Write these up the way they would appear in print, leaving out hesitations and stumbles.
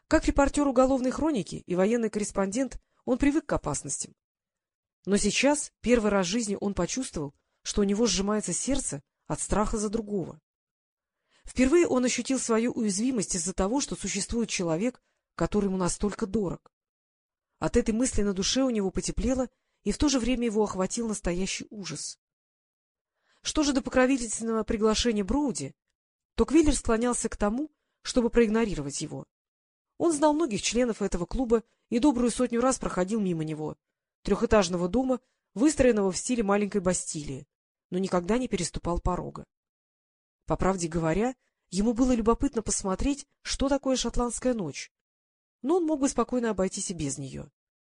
Как репортер уголовной хроники и военный корреспондент он привык к опасностям. Но сейчас, первый раз в жизни, он почувствовал, что у него сжимается сердце от страха за другого. Впервые он ощутил свою уязвимость из-за того, что существует человек, который ему настолько дорог. От этой мысли на душе у него потеплело, и в то же время его охватил настоящий ужас. Что же до покровительственного приглашения Броуди, то Квиллер склонялся к тому, чтобы проигнорировать его. Он знал многих членов этого клуба и добрую сотню раз проходил мимо него, трехэтажного дома, выстроенного в стиле маленькой Бастилии, но никогда не переступал порога. По правде говоря, ему было любопытно посмотреть, что такое шотландская ночь, но он мог бы спокойно обойтись и без нее.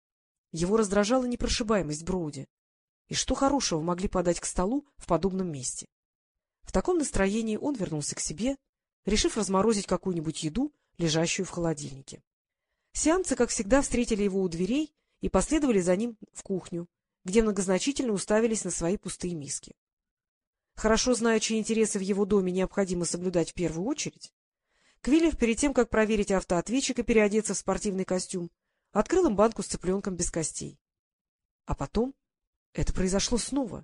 Его раздражала непрошибаемость Броуди. И что хорошего могли подать к столу в подобном месте? В таком настроении он вернулся к себе, решив разморозить какую-нибудь еду, лежащую в холодильнике. Сиамцы, как всегда, встретили его у дверей и последовали за ним в кухню, где многозначительно уставились на свои пустые миски. Хорошо зная, чьи интересы в его доме необходимо соблюдать в первую очередь, Квиллер, перед тем, как проверить автоответчик и переодеться в спортивный костюм, открыл им банку с цыпленком без костей. А потом это произошло снова.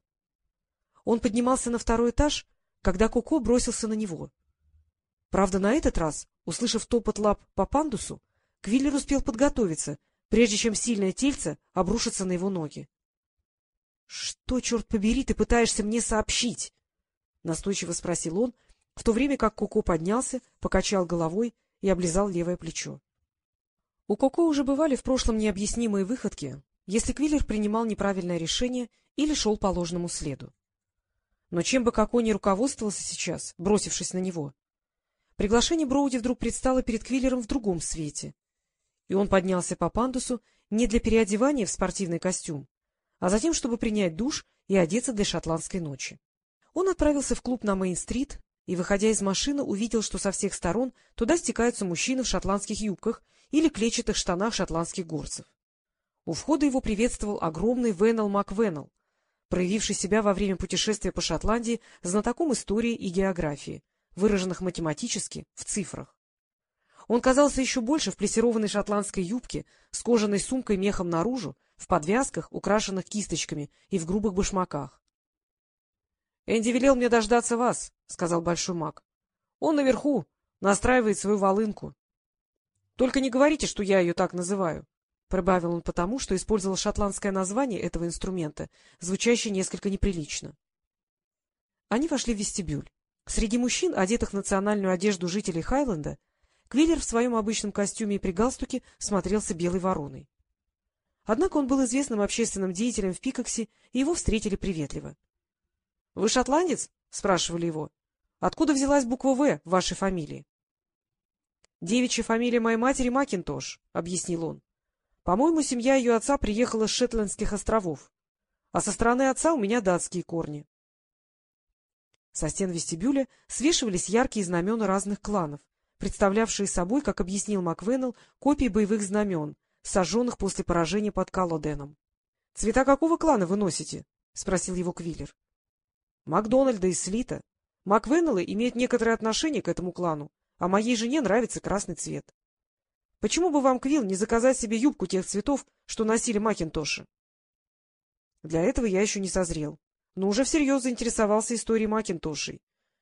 Он поднимался на второй этаж, когда Коко бросился на него. Правда, на этот раз, услышав топот лап по пандусу, Квиллер успел подготовиться, прежде чем сильное тельце обрушится на его ноги. — Что, черт побери, ты пытаешься мне сообщить? — настойчиво спросил он, в то время как Коко поднялся, покачал головой и облизал левое плечо. У Коко уже бывали в прошлом необъяснимые выходки, если Квиллер принимал неправильное решение или шел по ложному следу. Но чем бы Коко ни руководствовался сейчас, бросившись на него, приглашение Броуди вдруг предстало перед Квиллером в другом свете, и он поднялся по пандусу не для переодевания в спортивный костюм, а затем, чтобы принять душ и одеться для шотландской ночи. Он отправился в клуб на Мейн-стрит и, выходя из машины, увидел, что со всех сторон туда стекаются мужчины в шотландских юбках или клетчатых штанах шотландских горцев. У входа его приветствовал огромный Веннел МакВеннел, проявивший себя во время путешествия по Шотландии знатоком истории и географии, выраженных математически в цифрах. Он казался еще больше в плессированной шотландской юбке, с кожаной сумкой мехом наружу, в подвязках, украшенных кисточками, и в грубых башмаках. — Энди велел мне дождаться вас, — сказал Большой Мак. — Он наверху, настраивает свою волынку. — Только не говорите, что я ее так называю, — прибавил он потому, что использовал шотландское название этого инструмента, звучащее несколько неприлично. Они вошли в вестибюль. Среди мужчин, одетых в национальную одежду жителей Хайленда, Квиллер в своем обычном костюме и при галстуке смотрелся белой вороной. Однако он был известным общественным деятелем в Пикоксе, и его встретили приветливо. — Вы шотландец? — спрашивали его. — Откуда взялась буква «В» в вашей фамилии? — Девичья фамилия моей матери Макинтош, — объяснил он. — По-моему, семья ее отца приехала с Шетландских островов, а со стороны отца у меня датские корни. Со стен вестибюля свешивались яркие знамена разных кланов, представлявшие собой, как объяснил МакВеннел, копии боевых знамен, сожженных после поражения под Каллоденом. — Цвета какого клана вы носите? — спросил его Квиллер. — Макдональда из Слита. МакВеннеллы имеют некоторое отношение к этому клану, а моей жене нравится красный цвет. Почему бы вам, Квилл, не заказать себе юбку тех цветов, что носили Макинтоши? Для этого я еще не созрел, но уже всерьез заинтересовался историей Макинтошей.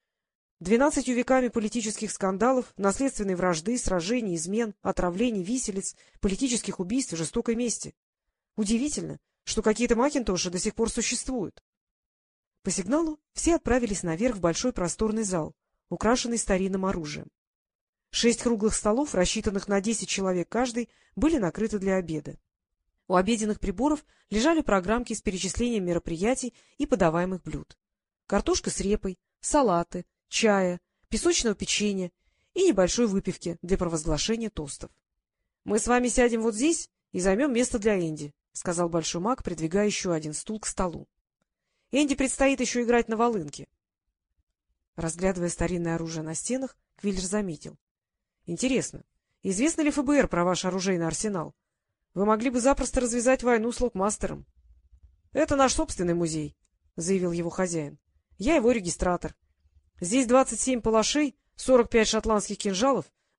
12 веками политических скандалов, наследственной вражды, сражений, измен, отравлений, виселиц, политических убийств и жестокой мести. Удивительно, что какие-то Макинтоши до сих пор существуют. По сигналу все отправились наверх в большой просторный зал, украшенный старинным оружием. 6 круглых столов, рассчитанных на 10 человек каждый, были накрыты для обеда. У обеденных приборов лежали программки с перечислением мероприятий и подаваемых блюд. Картошка с репой, салаты, чая, песочного печенья и небольшой выпивки для провозглашения тостов. — Мы с вами сядем вот здесь и займем место для Энди, — сказал Большой Мак, придвигая еще один стул к столу. — Энди предстоит еще играть на волынке. Разглядывая старинное оружие на стенах, Квиллер заметил. — Интересно, известно ли ФБР про ваш оружейный арсенал? Вы могли бы запросто развязать войну с локмастером. — Это наш собственный музей, — заявил его хозяин. — Я его регистратор. Здесь 27 палашей, 45 шотландских кинжалов,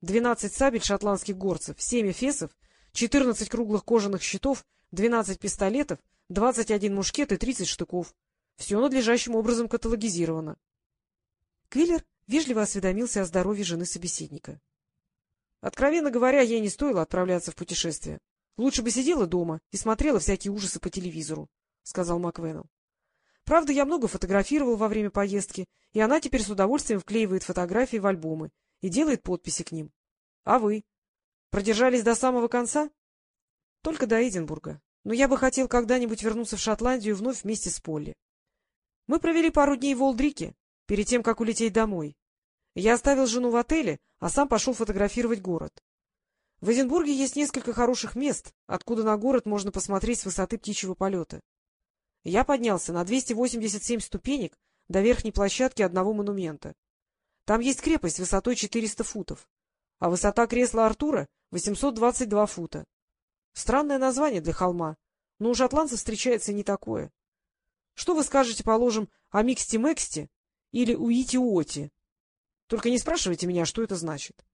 12 сабель шотландских горцев, 7 эфесов, 14 круглых кожаных щитов, 12 пистолетов, 21 мушкет и 30 штыков. Все надлежащим образом каталогизировано. Квиллер вежливо осведомился о здоровье жены собеседника. — Откровенно говоря, ей не стоило отправляться в путешествие. Лучше бы сидела дома и смотрела всякие ужасы по телевизору, — сказал МакВеннелл. — Правда, я много фотографировал во время поездки, и она теперь с удовольствием вклеивает фотографии в альбомы и делает подписи к ним. А вы? Продержались до самого конца? — Только до Эдинбурга. Но я бы хотел когда-нибудь вернуться в Шотландию вновь вместе с Полли. Мы провели пару дней в Олдрике, перед тем, как улететь домой. Я оставил жену в отеле, а сам пошел фотографировать город. В Эдинбурге есть несколько хороших мест, откуда на город можно посмотреть с высоты птичьего полета. Я поднялся на 287 ступенек до верхней площадки одного монумента. Там есть крепость высотой 400 футов, а высота кресла Артура — 822 фута. Странное название для холма, но у шотландцев встречается не такое. Что вы скажете, положим, о Миксти-Мексти или Уити-Уоти? Только не спрашивайте меня, что это значит.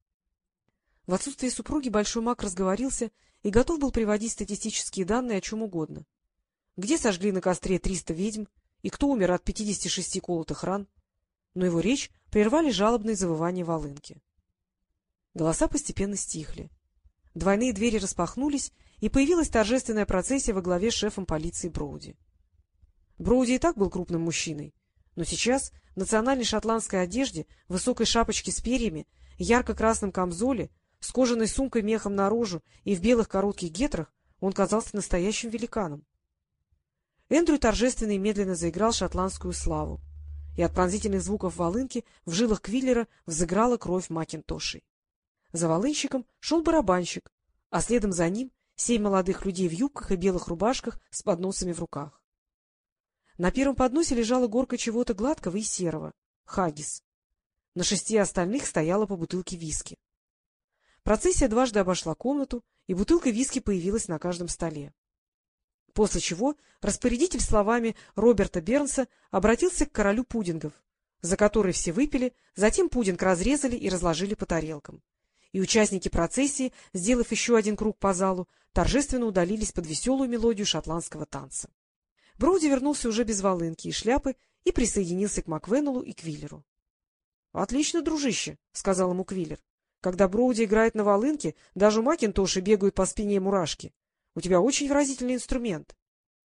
В отсутствие супруги Большой Мак разговорился и готов был приводить статистические данные о чем угодно. Где сожгли на костре 300 ведьм и кто умер от 56 колотых ран, но его речь прервали жалобные завывания волынки. Голоса постепенно стихли. Двойные двери распахнулись, и появилась торжественная процессия во главе с шефом полиции Броуди. Броуди и так был крупным мужчиной, но сейчас в национальной шотландской одежде, высокой шапочке с перьями, ярко-красном камзоле, с кожаной сумкой мехом наружу и в белых коротких гетрах он казался настоящим великаном. Эндрю торжественно и медленно заиграл шотландскую славу, и от пронзительных звуков волынки в жилах Квиллера взыграла кровь Макинтошей. За волынщиком шел барабанщик, а следом за ним 7 молодых людей в юбках и белых рубашках с подносами в руках. На первом подносе лежала горка чего-то гладкого и серого — хаггис. На 6 остальных стояла по бутылке виски. Процессия дважды обошла комнату, и бутылка виски появилась на каждом столе. После чего распорядитель словами Роберта Бернса обратился к королю пудингов, за который все выпили, затем пудинг разрезали и разложили по тарелкам. И участники процессии, сделав еще один круг по залу, торжественно удалились под веселую мелодию шотландского танца. Броуди вернулся уже без волынки и шляпы и присоединился к МакВеннеллу и Квиллеру. — Отлично, дружище, — сказал ему Квиллер. — Когда Броуди играет на волынке, даже у Макинтоши бегают по спине мурашки. У тебя очень выразительный инструмент.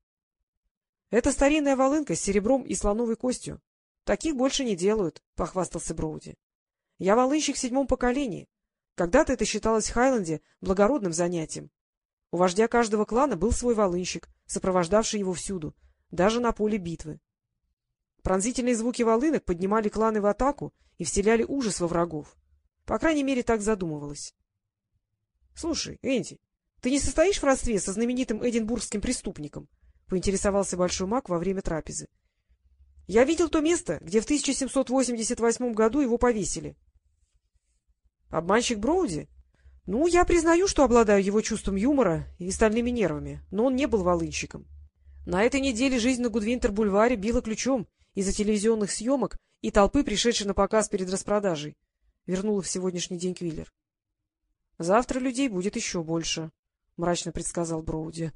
— Это старинная волынка с серебром и слоновой костью. Таких больше не делают, — похвастался Броуди. — Я волынщик в 7-м поколении. Когда-то это считалось в Хайленде благородным занятием. У вождя каждого клана был свой волынщик, сопровождавший его всюду, даже на поле битвы. Пронзительные звуки волынок поднимали кланы в атаку и вселяли ужас во врагов. По крайней мере, так задумывалось. — Слушай, Энди, ты не состоишь в родстве со знаменитым эдинбургским преступником? — поинтересовался Большой Мак во время трапезы. — Я видел то место, где в 1788 году его повесили. — Обманщик Броуди? Ну, я признаю, что обладаю его чувством юмора и стальными нервами, но он не был волынщиком. На этой неделе жизнь на Гудвинтер-бульваре била ключом из-за телевизионных съемок и толпы, пришедшей на показ перед распродажей, — вернула в сегодняшний день Квиллер. — Завтра людей будет еще больше, — мрачно предсказал Броуди.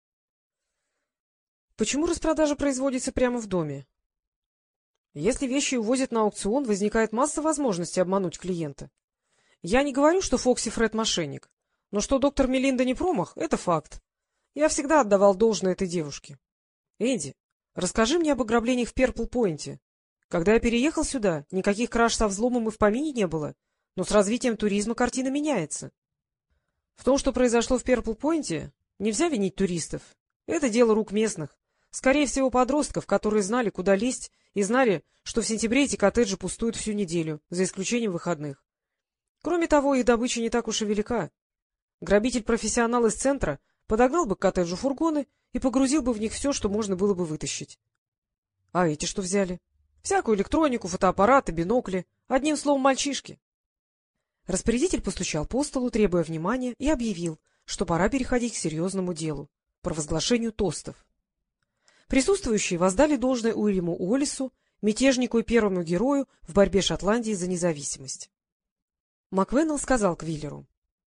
— Почему распродажа производится прямо в доме? Если вещи увозят на аукцион, возникает масса возможностей обмануть клиента. Я не говорю, что Фокси Фред мошенник, но что доктор Мелинда не промах — это факт. Я всегда отдавал должное этой девушке. Энди, расскажи мне об ограблениях в Перпл-Пойнте. Когда я переехал сюда, никаких краж со взломом и в помине не было, но с развитием туризма картина меняется. В том, что произошло в Перпл-Пойнте, нельзя винить туристов. Это дело рук местных. Скорее всего, подростков, которые знали, куда лезть, и знали, что в сентябре эти коттеджи пустуют всю неделю, за исключением выходных. Кроме того, их добыча не так уж и велика. Грабитель-профессионал из центра подогнал бы к коттеджу фургоны и погрузил бы в них все, что можно было бы вытащить. А эти что взяли? Всякую электронику, фотоаппараты, бинокли. Одним словом, мальчишки. Распорядитель постучал по столу, требуя внимания, и объявил, что пора переходить к серьезному делу — провозглашению тостов. Присутствующие воздали должное Уильяму Уоллису, мятежнику и первому герою в борьбе Шотландии за независимость. Маквеннелл сказал Квиллеру.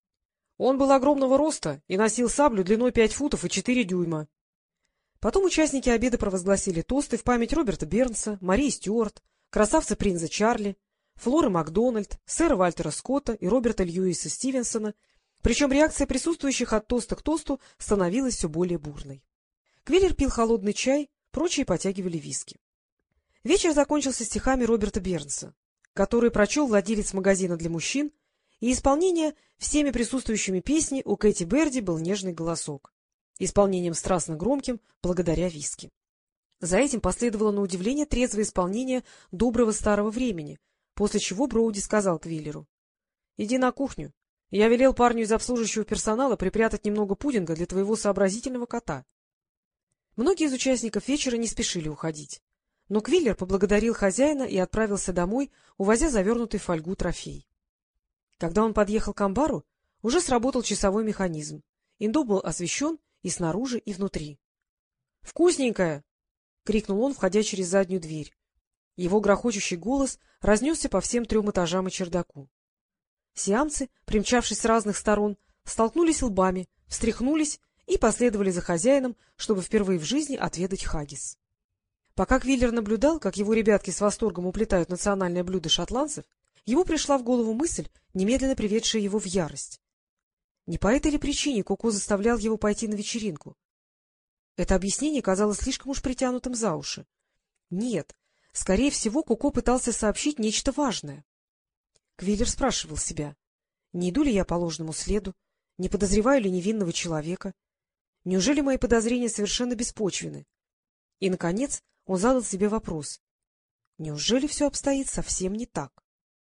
Он был огромного роста и носил саблю длиной 5 футов и 4 дюйма. Потом участники обеда провозгласили тосты в память Роберта Бернса, Марии Стюарт, красавца принца Чарли, Флоры Макдональд, сэра Вальтера Скотта и Роберта Льюиса Стивенсона, причем реакция присутствующих от тоста к тосту становилась все более бурной. Квиллер пил холодный чай, прочие потягивали виски. Вечер закончился стихами Роберта Бернса, который прочел владелец магазина для мужчин, и исполнение всеми присутствующими песни у Кэти Берди был нежный голосок, исполнением страстно громким благодаря виски. За этим последовало на удивление трезвое исполнение доброго старого времени, после чего Броуди сказал Квиллеру: — Иди на кухню. Я велел парню из обслуживающего персонала припрятать немного пудинга для твоего сообразительного кота. Многие из участников вечера не спешили уходить, но Квиллер поблагодарил хозяина и отправился домой, увозя завернутый в фольгу трофей. Когда он подъехал к амбару, уже сработал часовой механизм, и дом был освещен и снаружи, и внутри. — Вкусненькое! — крикнул он, входя через заднюю дверь. Его грохочущий голос разнесся по всем 3 этажам и чердаку. Сиамцы, примчавшись с разных сторон, столкнулись лбами, встряхнулись и последовали за хозяином, чтобы впервые в жизни отведать хаггис. Пока Квиллер наблюдал, как его ребятки с восторгом уплетают национальное блюдо шотландцев, ему пришла в голову мысль, немедленно приведшая его в ярость. Не по этой ли причине Коко заставлял его пойти на вечеринку? Это объяснение казалось слишком уж притянутым за уши. Нет, скорее всего, Коко пытался сообщить нечто важное. Квиллер спрашивал себя, не иду ли я по ложному следу, не подозреваю ли невинного человека, неужели мои подозрения совершенно беспочвены? И, наконец, он задал себе вопрос, неужели все обстоит совсем не так?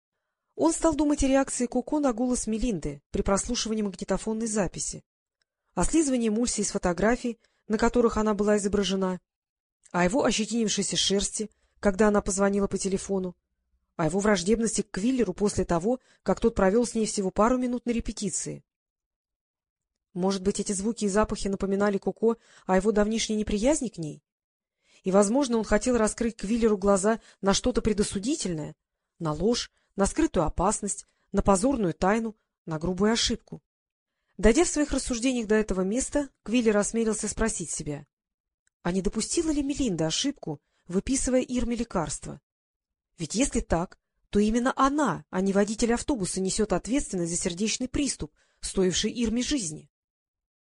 Он стал думать о реакции Коко на голос Мелинды при прослушивании магнитофонной записи, о слизывании эмульсии из фотографий, на которых она была изображена, о его ощетинившейся шерсти, когда она позвонила по телефону, о его враждебности к Квиллеру после того, как тот провел с ней всего пару минут на репетиции. Может быть, эти звуки и запахи напоминали Коко о его давнишней неприязни к ней? И, возможно, он хотел раскрыть Квиллеру глаза на что-то предосудительное, на ложь, на скрытую опасность, на позорную тайну, на грубую ошибку. Дойдя в своих рассуждениях до этого места, Квиллер осмелился спросить себя, а не допустила ли Мелинда ошибку, выписывая Ирме лекарства? Ведь если так, то именно она, а не водитель автобуса, несет ответственность за сердечный приступ, стоивший Ирме жизни.